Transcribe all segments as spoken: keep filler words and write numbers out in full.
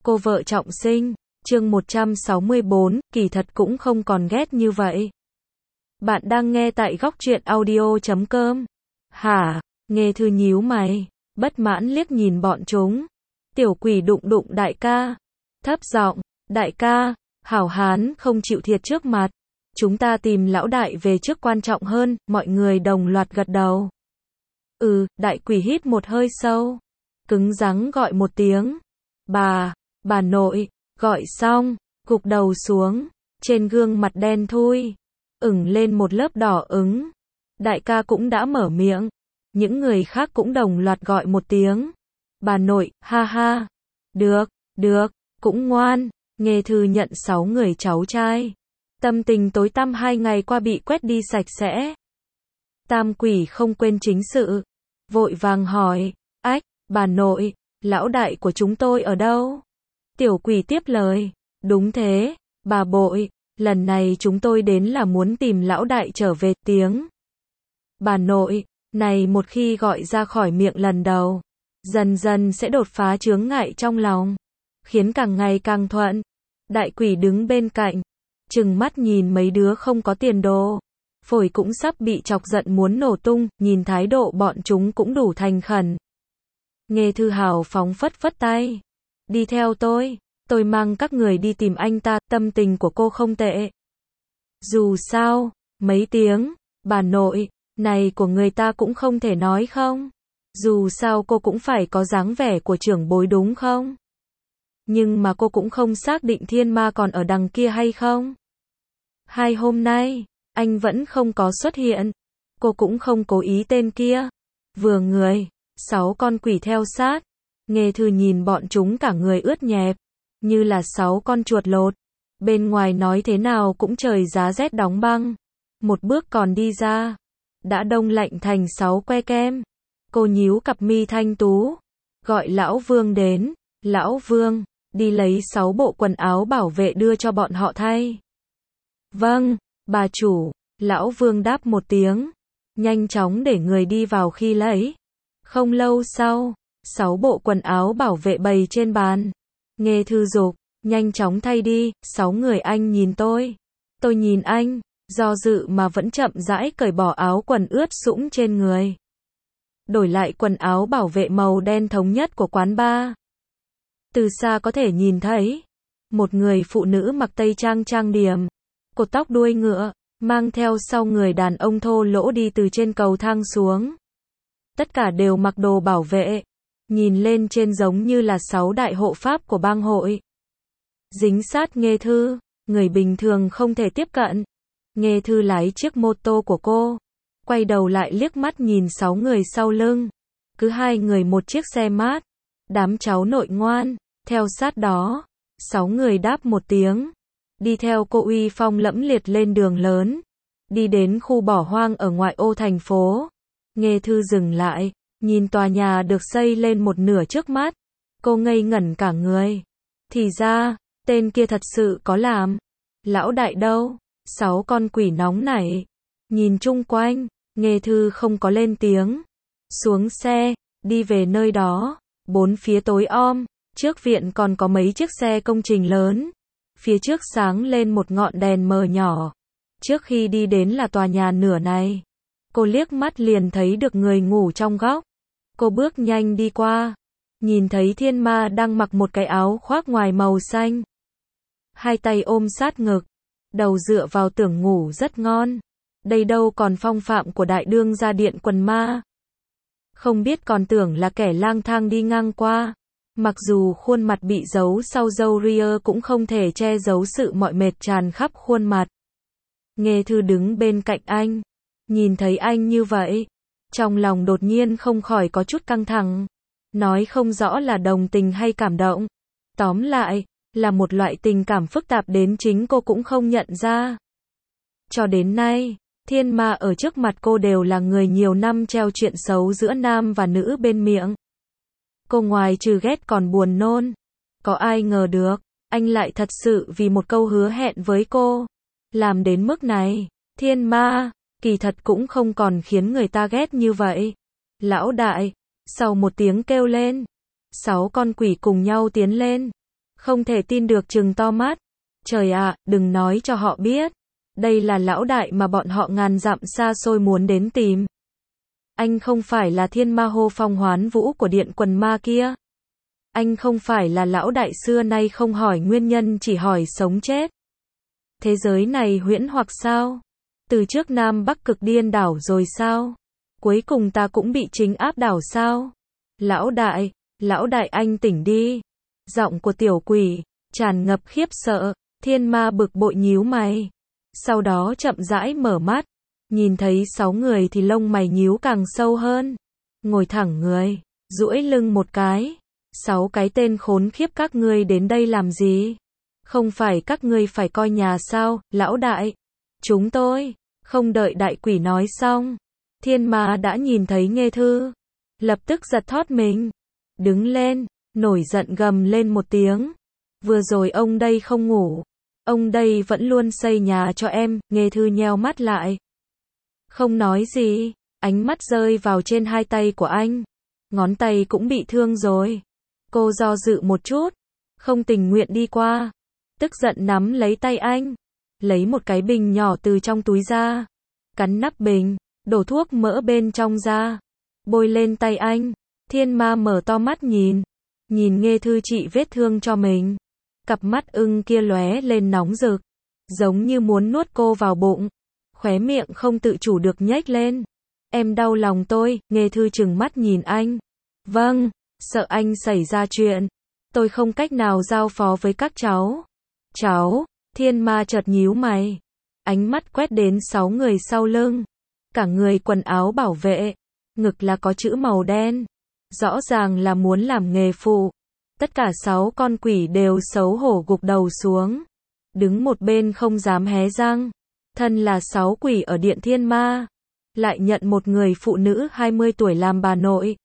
Cô vợ trọng sinh, chương một trăm sáu mươi bốn, kỳ thật cũng không còn ghét như vậy. Bạn đang nghe tại góc truyện audio chấm com. Hả? Nghe Thư nhíu mày, bất mãn liếc nhìn bọn chúng. Tiểu quỷ đụng đụng đại ca. Thấp giọng, đại ca, hảo hán không chịu thiệt trước mặt. Chúng ta tìm lão đại về trước quan trọng hơn, mọi người đồng loạt gật đầu. Ừ, đại quỷ hít một hơi sâu. Cứng rắn gọi một tiếng. Bà, bà nội, gọi xong, gục đầu xuống, trên gương mặt đen thui, ửng lên một lớp đỏ ửng. Đại ca cũng đã mở miệng, những người khác cũng đồng loạt gọi một tiếng. Bà nội, ha ha, được, được, cũng ngoan, Nghe Thư nhận sáu người cháu trai. Tâm tình tối tăm hai ngày qua bị quét đi sạch sẽ. Tam quỷ không quên chính sự, vội vàng hỏi, ách, bà nội, lão đại của chúng tôi ở đâu? Tiểu quỷ tiếp lời, đúng thế, bà bội, lần này chúng tôi đến là muốn tìm lão đại trở về. Tiếng bà nội này một khi gọi ra khỏi miệng lần đầu, dần dần sẽ đột phá chướng ngại trong lòng, khiến càng ngày càng thuận. Đại quỷ đứng bên cạnh, trừng mắt nhìn mấy đứa không có tiền đồ, phổi cũng sắp bị chọc giận muốn nổ tung, nhìn thái độ bọn chúng cũng đủ thành khẩn. Nghe Thư hào phóng phất phất tay, đi theo tôi, tôi mang các người đi tìm anh ta. Tâm tình của cô không tệ. Dù sao, mấy tiếng, bà nội, này của người ta cũng không thể nói không. Dù sao cô cũng phải có dáng vẻ của trưởng bối đúng không? Nhưng mà cô cũng không xác định thiên ma còn ở đằng kia hay không. Hai hôm nay, anh vẫn không có xuất hiện. Cô cũng không cố ý tên kia. Vừa người, sáu con quỷ theo sát. Nghe Thư nhìn bọn chúng cả người ướt nhẹp, như là sáu con chuột lột. Bên ngoài nói thế nào cũng trời giá rét đóng băng. Một bước còn đi ra, đã đông lạnh thành sáu que kem. Cô nhíu cặp mi thanh tú, gọi lão Vương đến. Lão Vương, đi lấy sáu bộ quần áo bảo vệ đưa cho bọn họ thay. Vâng, bà chủ. Lão Vương đáp một tiếng, nhanh chóng để người đi vào khi lấy. Không lâu sau, sáu bộ quần áo bảo vệ bày trên bàn. Nghe Thư dục, nhanh chóng thay đi. Sáu người anh nhìn tôi, tôi nhìn anh, do dự mà vẫn chậm rãi cởi bỏ áo quần ướt sũng trên người, đổi lại quần áo bảo vệ màu đen thống nhất của quán bar. Từ xa có thể nhìn thấy một người phụ nữ mặc tây trang trang điểm, cột tóc đuôi ngựa, mang theo sau người đàn ông thô lỗ đi từ trên cầu thang xuống. Tất cả đều mặc đồ bảo vệ, nhìn lên trên giống như là sáu đại hộ pháp của bang hội. Dính sát Nghe Thư, người bình thường không thể tiếp cận. Nghe Thư lái chiếc mô tô của cô, quay đầu lại liếc mắt nhìn sáu người sau lưng. Cứ hai người một chiếc xe mát, đám cháu nội ngoan, theo sát đó. Sáu người đáp một tiếng, đi theo cô uy phong lẫm liệt lên đường lớn, đi đến khu bỏ hoang ở ngoại ô thành phố. Nghe Thư dừng lại, nhìn tòa nhà được xây lên một nửa trước mắt. Cô ngây ngẩn cả người. Thì ra, tên kia thật sự có làm. Lão đại đâu? Sáu con quỷ nóng nảy, nhìn chung quanh. Nghe Thư không có lên tiếng. Xuống xe, đi về nơi đó. Bốn phía tối om, trước viện còn có mấy chiếc xe công trình lớn. Phía trước sáng lên một ngọn đèn mờ nhỏ. Trước khi đi đến là tòa nhà nửa này. Cô liếc mắt liền thấy được người ngủ trong góc. Cô bước nhanh đi qua, nhìn thấy thiên ma đang mặc một cái áo khoác ngoài màu xanh. Hai tay ôm sát ngực, đầu dựa vào tường ngủ rất ngon. Đây đâu còn phong phạm của đại đương gia điện quần ma. Không biết còn tưởng là kẻ lang thang đi ngang qua. Mặc dù khuôn mặt bị giấu sau râu ria cũng không thể che giấu sự mỏi mệt tràn khắp khuôn mặt. Nghe Thư đứng bên cạnh anh, nhìn thấy anh như vậy, trong lòng đột nhiên không khỏi có chút căng thẳng. Nói không rõ là đồng tình hay cảm động. Tóm lại, là một loại tình cảm phức tạp đến chính cô cũng không nhận ra. Cho đến nay, thiên ma ở trước mặt cô đều là người nhiều năm treo chuyện xấu giữa nam và nữ bên miệng. Cô ngoài trừ ghét còn buồn nôn. Có ai ngờ được, anh lại thật sự vì một câu hứa hẹn với cô, làm đến mức này. Thiên ma, kỳ thật cũng không còn khiến người ta ghét như vậy. Lão đại, sau một tiếng kêu lên, sáu con quỷ cùng nhau tiến lên. Không thể tin được trừng to mắt. Trời ạ, đừng nói cho họ biết. Đây là lão đại mà bọn họ ngàn dặm xa xôi muốn đến tìm. Anh không phải là thiên ma hô phong hoán vũ của điện quần ma kia. Anh không phải là lão đại xưa nay không hỏi nguyên nhân chỉ hỏi sống chết. Thế giới này huyễn hoặc sao? Từ trước Nam Bắc cực điên đảo rồi sao? Cuối cùng ta cũng bị chính áp đảo sao? Lão đại, lão đại anh tỉnh đi. Giọng của tiểu quỷ, tràn ngập khiếp sợ, thiên ma bực bội nhíu mày. Sau đó chậm rãi mở mắt, nhìn thấy sáu người thì lông mày nhíu càng sâu hơn. Ngồi thẳng người, duỗi lưng một cái. Sáu cái tên khốn khiếp các ngươi đến đây làm gì? Không phải các ngươi phải coi nhà sao, lão đại? Chúng tôi, không đợi đại quỷ nói xong. Thiên ma đã nhìn thấy Nghê Thư. Lập tức giật thót mình. Đứng lên, nổi giận gầm lên một tiếng. Vừa rồi ông đây không ngủ. Ông đây vẫn luôn xây nhà cho em. Nghê Thư nheo mắt lại. Không nói gì. Ánh mắt rơi vào trên hai tay của anh. Ngón tay cũng bị thương rồi. Cô do dự một chút. Không tình nguyện đi qua. Tức giận nắm lấy tay anh. Lấy một cái bình nhỏ từ trong túi ra. Cắn nắp bình. Đổ thuốc mỡ bên trong ra. Bôi lên tay anh. Thiên ma mở to mắt nhìn. Nhìn Nghê Thư trị vết thương cho mình. Cặp mắt ưng kia lóe lên nóng rực. Giống như muốn nuốt cô vào bụng. Khóe miệng không tự chủ được nhếch lên. Em đau lòng tôi. Nghê Thư trừng mắt nhìn anh. Vâng, sợ anh xảy ra chuyện. Tôi không cách nào giao phó với các cháu. Cháu, thiên ma chợt nhíu mày. Ánh mắt quét đến sáu người sau lưng. Cả người quần áo bảo vệ. Ngực là có chữ màu đen. Rõ ràng là muốn làm nghề phụ. Tất cả sáu con quỷ đều xấu hổ gục đầu xuống. Đứng một bên không dám hé răng. Thân là sáu quỷ ở điện thiên ma. Lại nhận một người phụ nữ hai mươi tuổi làm bà nội.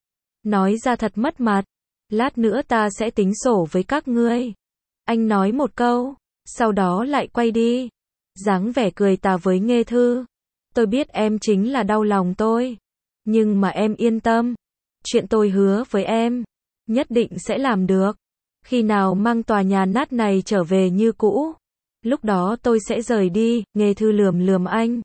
Nói ra thật mất mặt. Lát nữa ta sẽ tính sổ với các ngươi. Anh nói một câu. Sau đó lại quay đi. Dáng vẻ cười tà với Nghê Thư. Tôi biết em chính là đau lòng tôi. Nhưng mà em yên tâm. Chuyện tôi hứa với em. Nhất định sẽ làm được. Khi nào mang tòa nhà nát này trở về như cũ. Lúc đó tôi sẽ rời đi. Nghê Thư lườm lườm anh.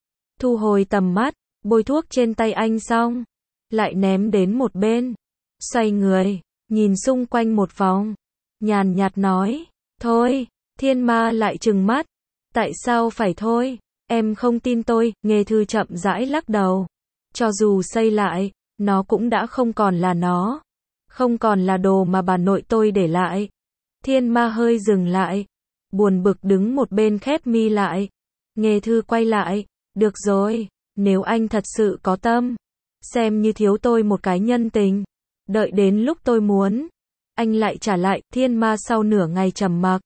Thu hồi tầm mắt. Bôi thuốc trên tay anh xong. Lại ném đến một bên. Xoay người. Nhìn xung quanh một vòng. Nhàn nhạt nói. Thôi. Thiên ma lại trừng mắt. Tại sao phải thôi? Em không tin tôi. Nghê Thư chậm rãi lắc đầu. Cho dù xây lại, nó cũng đã không còn là nó. Không còn là đồ mà bà nội tôi để lại. Thiên ma hơi dừng lại. Buồn bực đứng một bên khép mi lại. Nghê Thư quay lại. Được rồi, nếu anh thật sự có tâm. Xem như thiếu tôi một cái nhân tình. Đợi đến lúc tôi muốn. Anh lại trả lại. Thiên ma sau nửa ngày trầm mặc.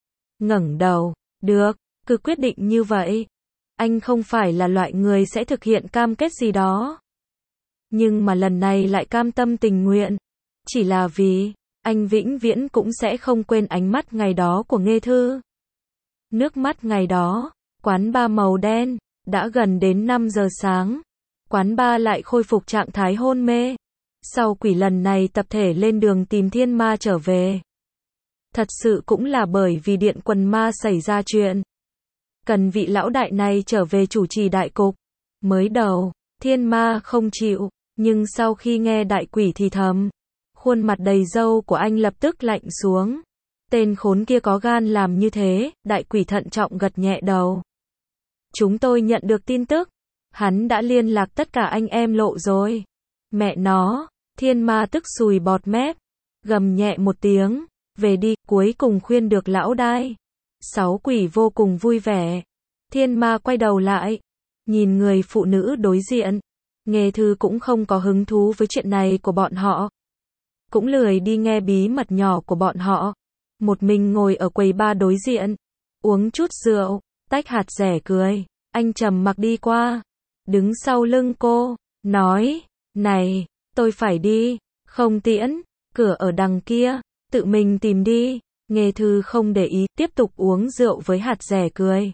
Ngẩng đầu. Được, cứ quyết định như vậy. Anh không phải là loại người sẽ thực hiện cam kết gì đó. Nhưng mà lần này lại cam tâm tình nguyện. Chỉ là vì, anh vĩnh viễn cũng sẽ không quên ánh mắt ngày đó của Nghê Thư. Nước mắt ngày đó, quán bar màu đen, đã gần đến năm giờ sáng. Quán bar lại khôi phục trạng thái hôn mê. Sau quỷ lần này tập thể lên đường tìm thiên ma trở về. Thật sự cũng là bởi vì điện quần ma xảy ra chuyện. Cần vị lão đại này trở về chủ trì đại cục. Mới đầu, thiên ma không chịu, nhưng sau khi nghe đại quỷ thì thầm, khuôn mặt đầy râu của anh lập tức lạnh xuống. Tên khốn kia có gan làm như thế. Đại quỷ thận trọng gật nhẹ đầu. Chúng tôi nhận được tin tức. Hắn đã liên lạc tất cả anh em Lộ rồi. Mẹ nó, thiên ma tức sùi bọt mép. Gầm nhẹ một tiếng. Về đi, cuối cùng khuyên được lão đại. Sáu quỷ vô cùng vui vẻ. Thiên ma quay đầu lại. Nhìn người phụ nữ đối diện. Nghê Thư cũng không có hứng thú với chuyện này của bọn họ. Cũng lười đi nghe bí mật nhỏ của bọn họ. Một mình ngồi ở quầy bar đối diện. Uống chút rượu. Tách hạt rẻ cười. Anh trầm mặc đi qua. Đứng sau lưng cô. Nói. Này, tôi phải đi. Không tiễn. Cửa ở đằng kia. Tự mình tìm đi. Nghê Thư không để ý. Tiếp tục uống rượu với hạt rẻ cười.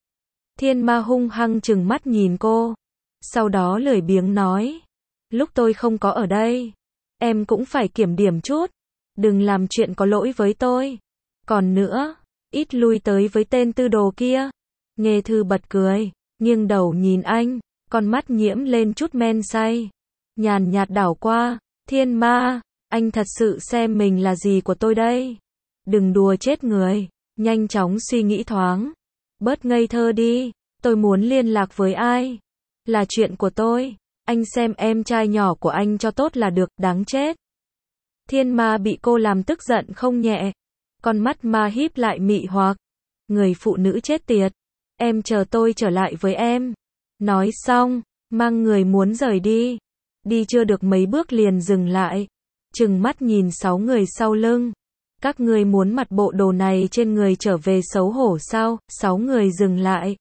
Thiên ma hung hăng trừng mắt nhìn cô. Sau đó lười biếng nói. Lúc tôi không có ở đây. Em cũng phải kiểm điểm chút. Đừng làm chuyện có lỗi với tôi. Còn nữa, ít lui tới với tên tư đồ kia. Nghe Thư bật cười, nghiêng đầu nhìn anh, con mắt nhiễm lên chút men say. Nhàn nhạt đảo qua, Thiên Ma, anh thật sự xem mình là gì của tôi đây? Đừng đùa chết người, nhanh chóng suy nghĩ thoáng. Bớt ngây thơ đi, tôi muốn liên lạc với ai? Là chuyện của tôi, anh xem em trai nhỏ của anh cho tốt là được, đáng chết. Thiên Ma bị cô làm tức giận không nhẹ. Con mắt ma híp lại mị hoặc. Người phụ nữ chết tiệt. Em chờ tôi trở lại với em. Nói xong, mang người muốn rời đi. Đi chưa được mấy bước liền dừng lại. Trừng mắt nhìn sáu người sau lưng. Các ngươi muốn mặc bộ đồ này trên người trở về xấu hổ sao? Sáu người dừng lại.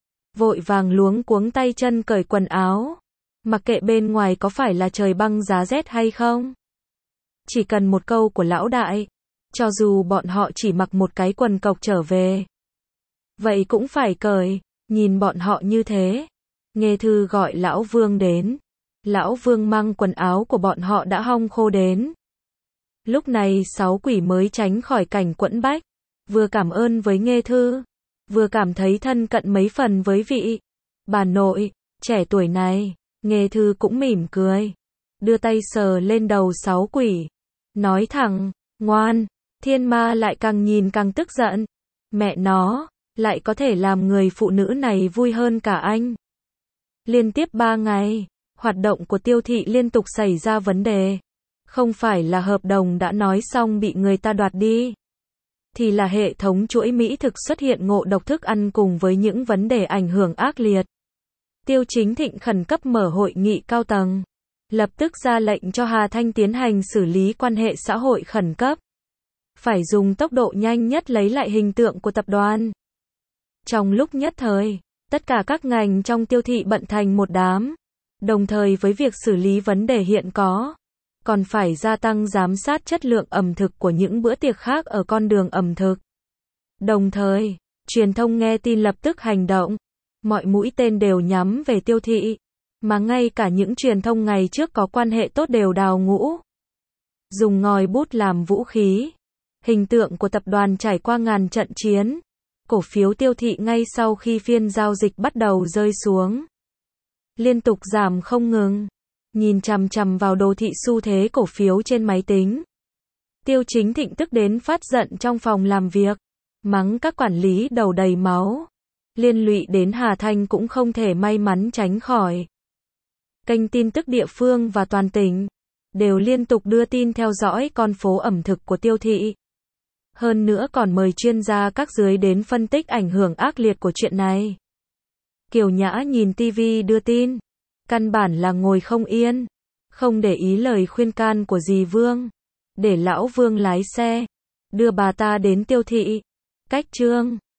Vội vàng luống cuống tay chân cởi quần áo. Mặc kệ bên ngoài có phải là trời băng giá rét hay không. Chỉ cần một câu của lão đại. Cho dù bọn họ chỉ mặc một cái quần cộc trở về. Vậy cũng phải cởi. Nhìn bọn họ như thế. Nghe Thư gọi lão Vương đến. Lão Vương mang quần áo của bọn họ đã hong khô đến. Lúc này sáu quỷ mới tránh khỏi cảnh quẫn bách. Vừa cảm ơn với Nghe Thư. Vừa cảm thấy thân cận mấy phần với vị bà nội trẻ tuổi này. Nghe Thư cũng mỉm cười. Đưa tay sờ lên đầu sáu quỷ. Nói thẳng, ngoan. Thiên Ma lại càng nhìn càng tức giận. Mẹ nó, lại có thể làm người phụ nữ này vui hơn cả anh. Liên tiếp ba ngày, hoạt động của Tiêu thị liên tục xảy ra vấn đề. Không phải là hợp đồng đã nói xong bị người ta đoạt đi. Thì là hệ thống chuỗi mỹ thực xuất hiện ngộ độc thức ăn cùng với những vấn đề ảnh hưởng ác liệt. Tiêu Chính Thịnh khẩn cấp mở hội nghị cao tầng. Lập tức ra lệnh cho Hà Thanh tiến hành xử lý quan hệ xã hội khẩn cấp. Phải dùng tốc độ nhanh nhất lấy lại hình tượng của tập đoàn. Trong lúc nhất thời, tất cả các ngành trong Tiêu thị bận thành một đám. Đồng thời với việc xử lý vấn đề hiện có, còn phải gia tăng giám sát chất lượng ẩm thực của những bữa tiệc khác ở con đường ẩm thực. Đồng thời, truyền thông nghe tin lập tức hành động. Mọi mũi tên đều nhắm về Tiêu thị. Mà ngay cả những truyền thông ngày trước có quan hệ tốt đều đào ngũ. Dùng ngòi bút làm vũ khí. Hình tượng của tập đoàn trải qua ngàn trận chiến. Cổ phiếu Tiêu thị ngay sau khi phiên giao dịch bắt đầu rơi xuống. Liên tục giảm không ngừng. Nhìn chằm chằm vào đồ thị xu thế cổ phiếu trên máy tính. Tiêu Chính Thịnh tức đến phát giận trong phòng làm việc. Mắng các quản lý đầu đầy máu. Liên lụy đến Hà Thanh cũng không thể may mắn tránh khỏi. Kênh tin tức địa phương và toàn tỉnh đều liên tục đưa tin theo dõi con phố ẩm thực của Tiêu thị. Hơn nữa còn mời chuyên gia các dưới đến phân tích ảnh hưởng ác liệt của chuyện này. Kiều Nhã nhìn tivi đưa tin. Căn bản là ngồi không yên. Không để ý lời khuyên can của dì Vương. Để lão Vương lái xe. Đưa bà ta đến Tiêu thị. Cách chương